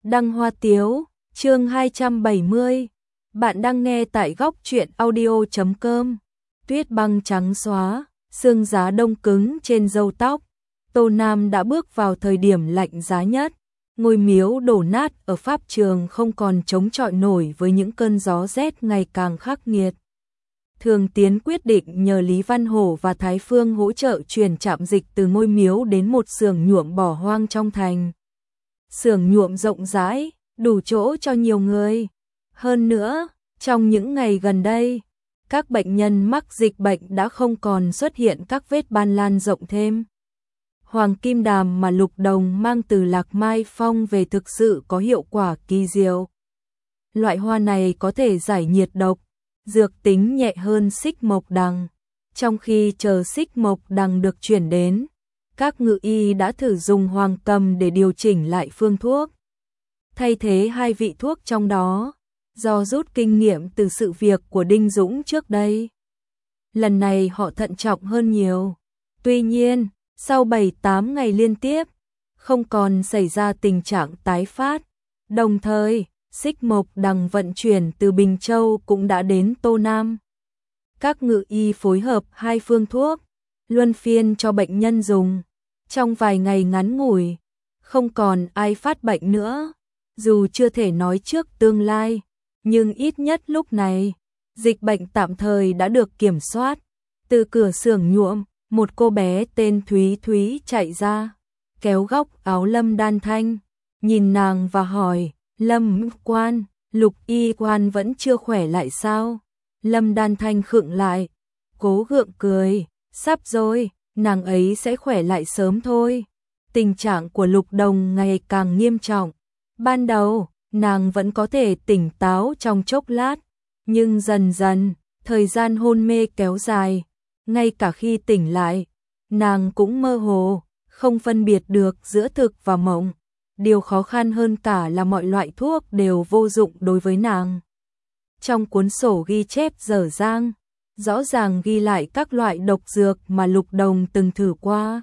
Đăng Hoa Tiếu, chương 270. Bạn đang nghe tại góc truyện audio.com. Tuyết băng trắng xóa, sương giá đông cứng trên râu tóc. Tô Nam đã bước vào thời điểm lạnh giá nhất. Ngôi miếu đổ nát ở pháp trường không còn chống chọi nổi với những cơn gió rét ngày càng khắc nghiệt. Thường Tiến quyết định nhờ Lý Văn Hổ và Thái Phương hỗ trợ chuyển trạm dịch từ ngôi miếu đến một xưởng nhuộm bỏ hoang trong thành. Xưởng nhuộm rộng rãi, đủ chỗ cho nhiều người. Hơn nữa, trong những ngày gần đây, các bệnh nhân mắc dịch bệnh đã không còn xuất hiện các vết ban lan rộng thêm. Hoàng kim đàm mà Lục Đồng mang từ Lạc Mai Phong về thực sự có hiệu quả kỳ diệu. Loại hoa này có thể giải nhiệt độc, dược tính nhẹ hơn xích mộc đằng. Trong khi chờ xích mộc đằng được chuyển đến, các ngự y đã thử dùng hoàng cầm để điều chỉnh lại phương thuốc. Thay thế hai vị thuốc trong đó, do rút kinh nghiệm từ sự việc của Đinh Dũng trước đây. Lần này họ thận trọng hơn nhiều. Tuy nhiên, sau 7-8 ngày liên tiếp, không còn xảy ra tình trạng tái phát. Đồng thời, xích mộc đằng vận chuyển từ Bình Châu cũng đã đến Tô Nam. Các ngự y phối hợp hai phương thuốc, luân phiên cho bệnh nhân dùng. Trong vài ngày ngắn ngủi, không còn ai phát bệnh nữa. Dù chưa thể nói trước tương lai, nhưng ít nhất lúc này, dịch bệnh tạm thời đã được kiểm soát. Từ cửa xưởng nhuộm, một cô bé tên Thúy Thúy chạy ra, kéo góc áo Lâm Đan Thanh, nhìn nàng và hỏi, Lâm quan, Lục y quan vẫn chưa khỏe lại sao? Lâm Đan Thanh khựng lại, cố gượng cười, sắp rồi, nàng ấy sẽ khỏe lại sớm thôi. Tình trạng của Lục Đồng ngày càng nghiêm trọng. Ban đầu, nàng vẫn có thể tỉnh táo trong chốc lát, nhưng dần dần, thời gian hôn mê kéo dài, ngay cả khi tỉnh lại, nàng cũng mơ hồ, không phân biệt được giữa thực và mộng. Điều khó khăn hơn cả là mọi loại thuốc đều vô dụng đối với nàng. Trong cuốn sổ ghi chép dở dang, rõ ràng ghi lại các loại độc dược mà Lục Đồng từng thử qua.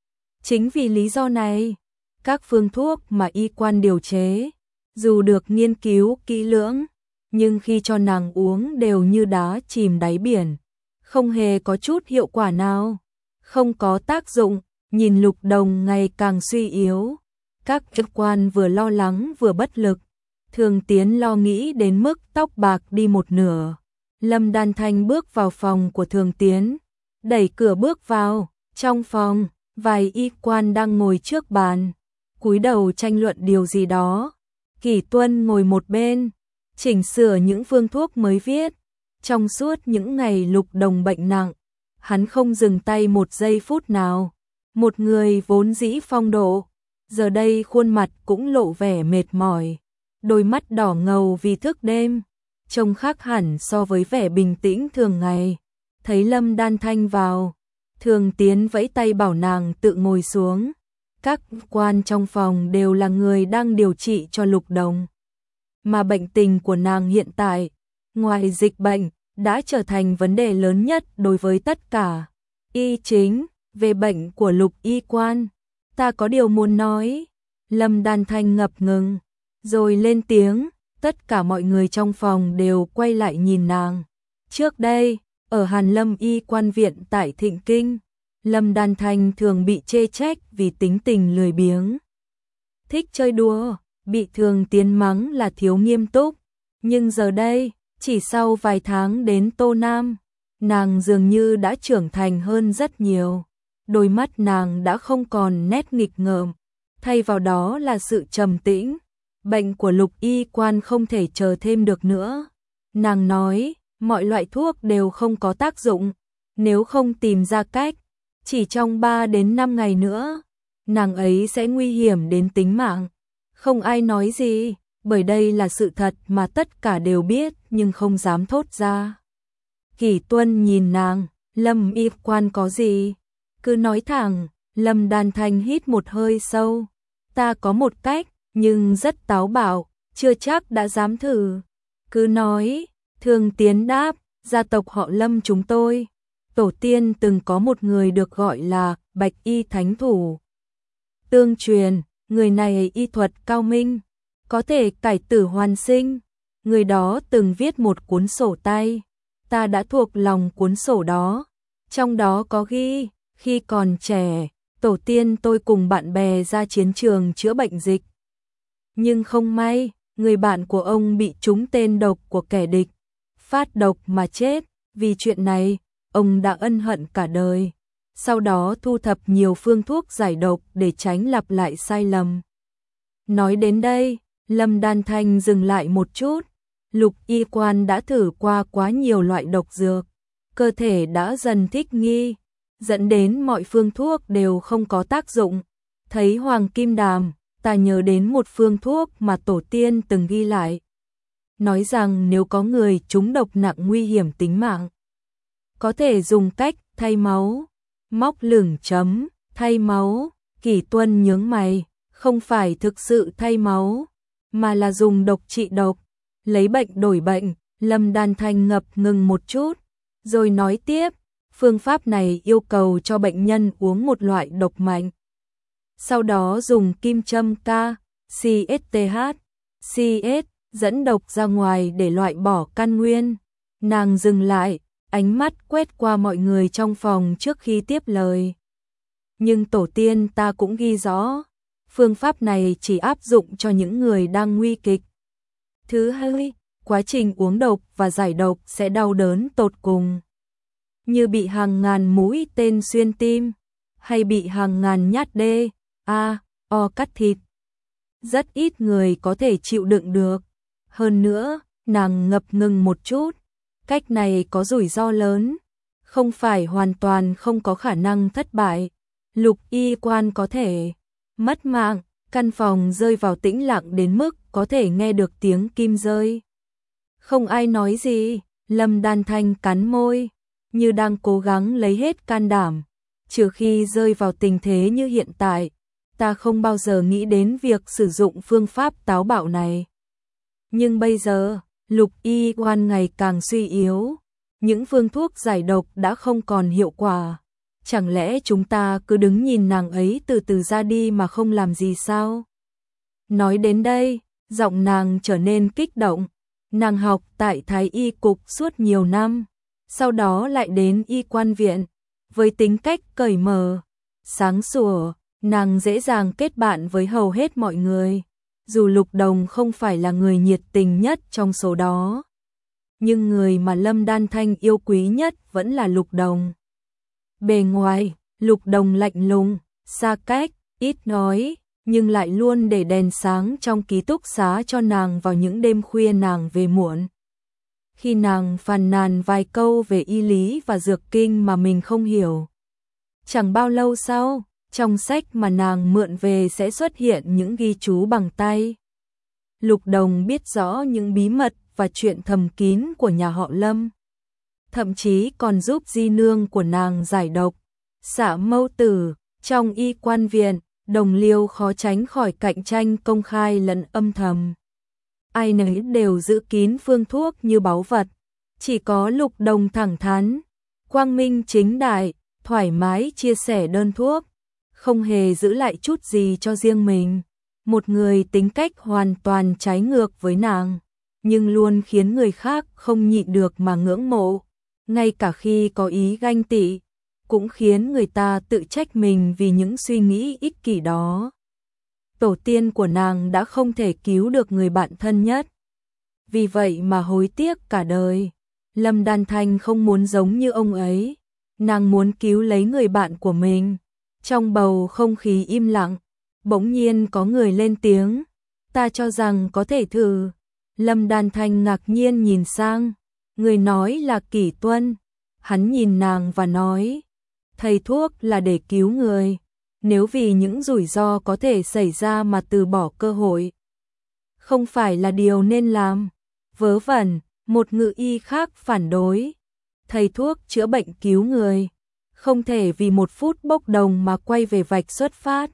Chính vì lý do này, các phương thuốc mà y quan điều chế, dù được nghiên cứu kỹ lưỡng, nhưng khi cho nàng uống đều như đá chìm đáy biển, không hề có chút hiệu quả nào, không có tác dụng. Nhìn Lục Đồng ngày càng suy yếu, các y quan vừa lo lắng vừa bất lực. Thường Tiến lo nghĩ đến mức tóc bạc đi một nửa. Lâm Đan Thanh bước vào phòng của Thường Tiến, đẩy cửa bước vào. Trong phòng, vài y quan đang ngồi trước bàn, cúi đầu tranh luận điều gì đó. Kỷ Tuân ngồi một bên, chỉnh sửa những phương thuốc mới viết. Trong suốt những ngày Lục Đồng bệnh nặng, hắn không dừng tay một giây phút nào. Một người vốn dĩ phong độ, giờ đây khuôn mặt cũng lộ vẻ mệt mỏi, đôi mắt đỏ ngầu vì thức đêm, trông khác hẳn so với vẻ bình tĩnh thường ngày. Thấy Lâm Đan Thanh vào, Thường Tiến vẫy tay bảo nàng tự ngồi xuống. Các quan trong phòng đều là người đang điều trị cho Lục Đồng, mà bệnh tình của nàng hiện tại, ngoài dịch bệnh, đã trở thành vấn đề lớn nhất đối với tất cả. Y chính, về bệnh của Lục y quan, ta có điều muốn nói. Lâm Đan Thanh ngập ngừng, rồi lên tiếng. Tất cả mọi người trong phòng đều quay lại nhìn nàng. Trước đây, ở Hàn Lâm y quan viện tại Thịnh Kinh, Lâm Đan Thanh thường bị chê trách vì tính tình lười biếng, thích chơi đùa, bị Thường Tiến mắng là thiếu nghiêm túc. Nhưng giờ đây, chỉ sau vài tháng đến Tô Nam, nàng dường như đã trưởng thành hơn rất nhiều. Đôi mắt nàng đã không còn nét nghịch ngợm, thay vào đó là sự trầm tĩnh. Bệnh của Lục y quan không thể chờ thêm được nữa. Nàng nói, mọi loại thuốc đều không có tác dụng, nếu không tìm ra cách, chỉ trong 3 đến 5 ngày nữa, nàng ấy sẽ nguy hiểm đến tính mạng. Không ai nói gì, bởi đây là sự thật mà tất cả đều biết nhưng không dám thốt ra. Kỷ Tuân nhìn nàng, Lâm y quan có gì? Cứ nói thẳng. Lâm Đan Thanh hít một hơi sâu. Ta có một cách, nhưng rất táo bạo, chưa chắc đã dám thử. Cứ nói. Thường Tiến đáp, gia tộc họ Lâm chúng tôi, tổ tiên từng có một người được gọi là Bạch y thánh thủ. Tương truyền, người này y thuật cao minh, có thể cải tử hoàn sinh. Người đó từng viết một cuốn sổ tay, ta đã thuộc lòng cuốn sổ đó. Trong đó có ghi, khi còn trẻ, tổ tiên tôi cùng bạn bè ra chiến trường chữa bệnh dịch. Nhưng không may, người bạn của ông bị trúng tên độc của kẻ địch, phát độc mà chết. Vì chuyện này, ông đã ân hận cả đời. Sau đó thu thập nhiều phương thuốc giải độc để tránh lặp lại sai lầm. Nói đến đây, Lâm Đan Thanh dừng lại một chút. Lục y quan đã thử qua quá nhiều loại độc dược, cơ thể đã dần thích nghi, dẫn đến mọi phương thuốc đều không có tác dụng. Thấy hoàng kim đàm, ta nhớ đến một phương thuốc mà tổ tiên từng ghi lại. Nói rằng nếu có người trúng độc nặng nguy hiểm tính mạng, có thể dùng cách thay máu. Móc lửng chấm, thay máu. Kỷ Tuân nhướng mày, không phải thực sự thay máu, mà là dùng độc trị độc, lấy bệnh đổi bệnh. Lâm Đan Thanh ngập ngừng một chút, rồi nói tiếp, phương pháp này yêu cầu cho bệnh nhân uống một loại độc mạnh. Sau đó dùng kim châm K, CSTH, CS, dẫn độc ra ngoài để loại bỏ căn nguyên. Nàng dừng lại, ánh mắt quét qua mọi người trong phòng trước khi tiếp lời. Nhưng tổ tiên ta cũng ghi rõ, phương pháp này chỉ áp dụng cho những người đang nguy kịch. Thứ hai, quá trình uống độc và giải độc sẽ đau đớn tột cùng, như bị hàng ngàn mũi tên xuyên tim, hay bị hàng ngàn nhát o cắt thịt. Rất ít người có thể chịu đựng được. Hơn nữa, nàng ngập ngừng một chút, cách này có rủi ro lớn, không phải hoàn toàn không có khả năng thất bại. Lục y quan có thể mất mạng. Căn phòng rơi vào tĩnh lặng đến mức có thể nghe được tiếng kim rơi. Không ai nói gì, Lâm Đan Thanh cắn môi, như đang cố gắng lấy hết can đảm. Trừ khi rơi vào tình thế như hiện tại, ta không bao giờ nghĩ đến việc sử dụng phương pháp táo bạo này. Nhưng bây giờ, Lục y quan ngày càng suy yếu, những phương thuốc giải độc đã không còn hiệu quả. Chẳng lẽ chúng ta cứ đứng nhìn nàng ấy từ từ ra đi mà không làm gì sao? Nói đến đây, giọng nàng trở nên kích động. Nàng học tại Thái Y Cục suốt nhiều năm, sau đó lại đến Y Quan Viện. Với tính cách cởi mở, sáng sủa, nàng dễ dàng kết bạn với hầu hết mọi người. Dù Lục Đồng không phải là người nhiệt tình nhất trong số đó, nhưng người mà Lâm Đan Thanh yêu quý nhất vẫn là Lục Đồng. Bề ngoài, Lục Đồng lạnh lùng, xa cách, ít nói, nhưng lại luôn để đèn sáng trong ký túc xá cho nàng vào những đêm khuya nàng về muộn. Khi nàng phàn nàn vài câu về y lý và dược kinh mà mình không hiểu. Chẳng bao lâu sau, trong sách mà nàng mượn về sẽ xuất hiện những ghi chú bằng tay. Lục Đồng biết rõ những bí mật và chuyện thầm kín của nhà họ Lâm. Thậm chí còn giúp di nương của nàng giải độc, xả mâu tử. Trong Y Quan Viện, đồng liêu khó tránh khỏi cạnh tranh công khai lẫn âm thầm. Ai nấy đều giữ kín phương thuốc như báu vật. Chỉ có Lục Đồng thẳng thắn, quang minh chính đại, thoải mái chia sẻ đơn thuốc, không hề giữ lại chút gì cho riêng mình. Một người tính cách hoàn toàn trái ngược với nàng, nhưng luôn khiến người khác không nhịn được mà ngưỡng mộ. Ngay cả khi có ý ganh tị, cũng khiến người ta tự trách mình vì những suy nghĩ ích kỷ đó. Tổ tiên của nàng đã không thể cứu được người bạn thân nhất, vì vậy mà hối tiếc cả đời. Lâm Đan Thanh không muốn giống như ông ấy, nàng muốn cứu lấy người bạn của mình. Trong bầu không khí im lặng, bỗng nhiên có người lên tiếng, ta cho rằng có thể thử. Lâm Đan Thanh ngạc nhiên nhìn sang, người nói là Kỷ Tuân. Hắn nhìn nàng và nói, thầy thuốc là để cứu người, nếu vì những rủi ro có thể xảy ra mà từ bỏ cơ hội, không phải là điều nên làm. Vớ vẩn, một ngự y khác phản đối, thầy thuốc chữa bệnh cứu người, không thể vì một phút bốc đồng mà quay về vạch xuất phát.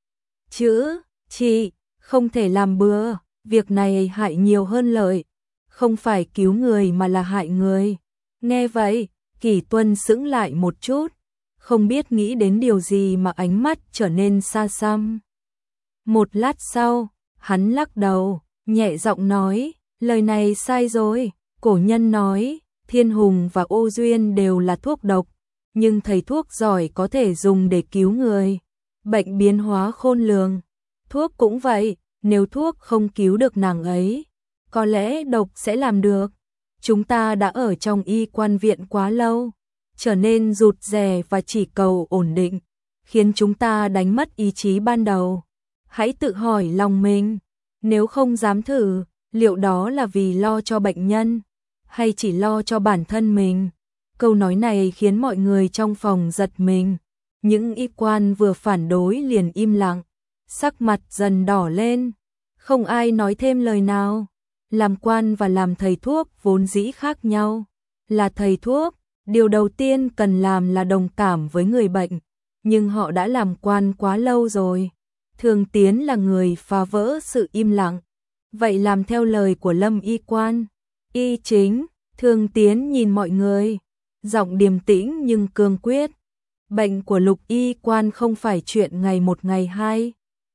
Chữa trị, không thể làm bừa, việc này hại nhiều hơn lợi, không phải cứu người mà là hại người. Nghe vậy, Kỷ Tuân sững lại một chút, không biết nghĩ đến điều gì mà ánh mắt trở nên xa xăm. Một lát sau, hắn lắc đầu, nhẹ giọng nói, lời này sai rồi, cổ nhân nói, thiên hùng và ô duyên đều là thuốc độc, nhưng thầy thuốc giỏi có thể dùng để cứu người. Bệnh biến hóa khôn lường, thuốc cũng vậy, nếu thuốc không cứu được nàng ấy, có lẽ độc sẽ làm được. Chúng ta đã ở trong y quan viện quá lâu, trở nên rụt rè và chỉ cầu ổn định, khiến chúng ta đánh mất ý chí ban đầu. Hãy tự hỏi lòng mình, nếu không dám thử, liệu đó là vì lo cho bệnh nhân, hay chỉ lo cho bản thân mình? Câu nói này khiến mọi người trong phòng giật mình. Những y quan vừa phản đối liền im lặng, sắc mặt dần đỏ lên, không ai nói thêm lời nào. Làm quan và làm thầy thuốc vốn dĩ khác nhau. Là thầy thuốc, điều đầu tiên cần làm là đồng cảm với người bệnh, nhưng họ đã làm quan quá lâu rồi. Thường Tiến là người phá vỡ sự im lặng. Vậy làm theo lời của Lâm y quan. Y chính, Thường Tiến nhìn mọi người, giọng điềm tĩnh nhưng cương quyết. Bệnh của Lục y quan không phải chuyện ngày một ngày hai,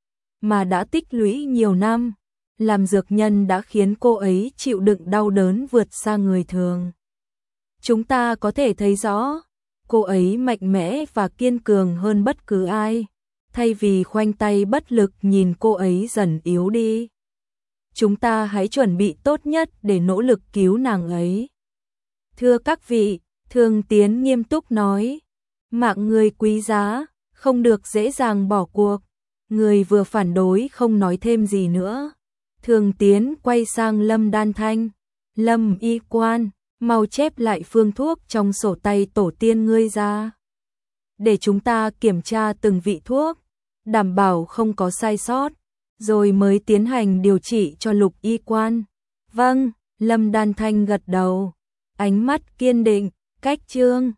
mà đã tích lũy nhiều năm. Làm dược nhân đã khiến cô ấy chịu đựng đau đớn vượt xa người thường. Chúng ta có thể thấy rõ, cô ấy mạnh mẽ và kiên cường hơn bất cứ ai. Thay vì khoanh tay bất lực nhìn cô ấy dần yếu đi, chúng ta hãy chuẩn bị tốt nhất để nỗ lực cứu nàng ấy. Thưa các vị, Thường Tiến nghiêm túc nói, mạng người quý giá, không được dễ dàng bỏ cuộc. Người vừa phản đối không nói thêm gì nữa. Thường Tiến quay sang Lâm Đan Thanh, Lâm y quan, mau chép lại phương thuốc trong sổ tay tổ tiên ngươi ra, để chúng ta kiểm tra từng vị thuốc, đảm bảo không có sai sót, rồi mới tiến hành điều trị cho Lục y quan. Vâng, Lâm Đan Thanh gật đầu, ánh mắt kiên định, cách chương